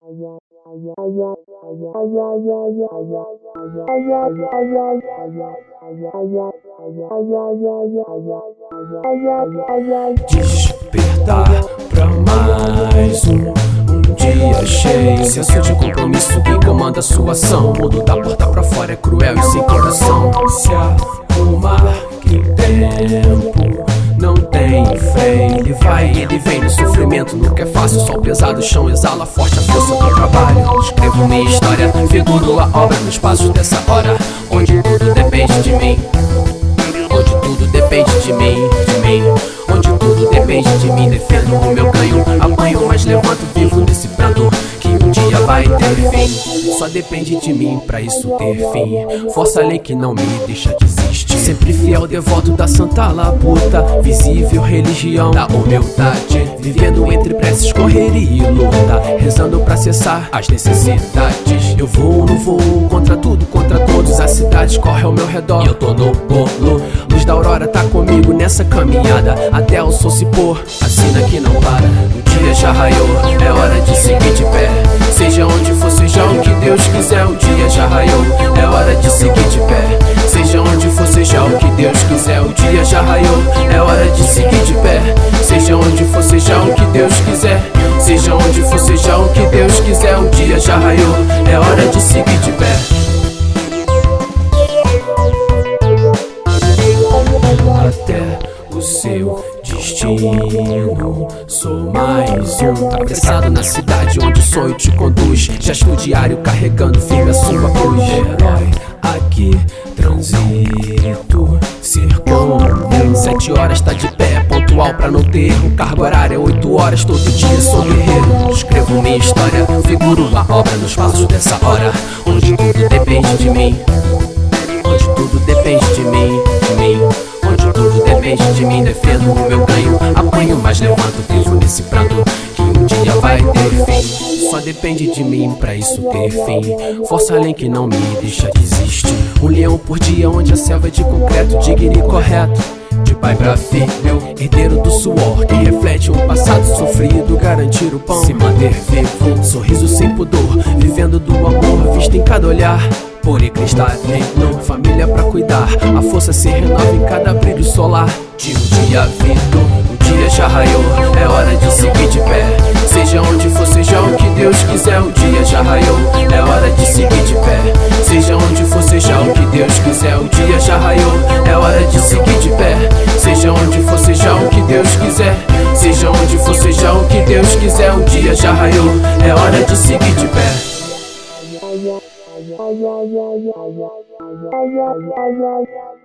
Despertar pra mais um dia cheio. Senso de compromisso que comanda sua ação. O mundo da porta pra fora é cruel e sem coração. Se arrumar que tempo não tem freio. Ele vai e ele vem no sofrimento, nunca é fácil. Sol pesado, o chão exala forte a força do trabalho. Escrevo minha história, figuro a obra nos passos dessa hora, onde tudo depende de mim. Onde tudo depende de mim, onde tudo depende de mim. Defendo o meu ganho, apanho, mas levanto vivo nesse pranto que um dia vai ter fim. Só depende de mim pra isso ter fim. Força além que não me deixa desistir. Sempre fiel, devoto da santa labuta, visível religião da humildade. Vivendo entre preces, correria e luta, rezando pra cessar as necessidades. Eu vou no voo, contra tudo, contra todos. A cidade corre ao meu redor e eu tô no bolo. Luz da aurora tá comigo nessa caminhada, até o sol se pôr, a sina que não para. O dia já raiou, é hora de seguir de pé. Seja onde for, seja o que Deus quiser. O dia já raiou, é hora de seguir de pé. Seja onde for, seja o que Deus quiser. O dia já raiou, é hora de seguir de pé. Seja onde for, seja o que Deus quiser. Seja onde for, seja o que Deus quiser. O dia já raiou, é hora de seguir de pé. Até o seu destino, sou mais um apressado na cidade onde o sonho te conduz. Gesto diário carregando firme a sua cruz. Herói aqui, transito, circundando. 7 horas tá de pé, pontual pra não ter erro. Cargo horário é 8 horas, todo dia sou guerreiro. Escrevo minha história, figuro a obra nos passos dessa hora, onde tudo depende de mim. Onde tudo depende de mim, onde tudo depende de mim. Defendo o meu ganho, apanho, mas levanto vivo nesse pranto que um dia vai ter fim. Só depende de mim pra isso ter fim. Força além que não me deixa desistir. Um leão por dia onde a selva é de concreto, digno e correto. De pai pra filho, herdeiro do suor que reflete um passado sofrido, garantir o pão, se manter vivo, sorriso sem pudor, vivendo do amor visto em cada olhar. Puro e cristalino, família pra cuidar, a força se renova em cada brilho solar. De um dia vindo, o dia já raiou, é hora de seguir de pé. Seja onde for, seja o que Deus quiser. O dia já raiou, é hora de seguir de pé. Seja onde for, seja o que Deus quiser. O dia já raiou, é hora de seguir de pé. Seja onde for, seja o que Deus quiser. Seja onde for, seja o que Deus quiser. O dia já raiou, é hora de seguir de pé. Yeah.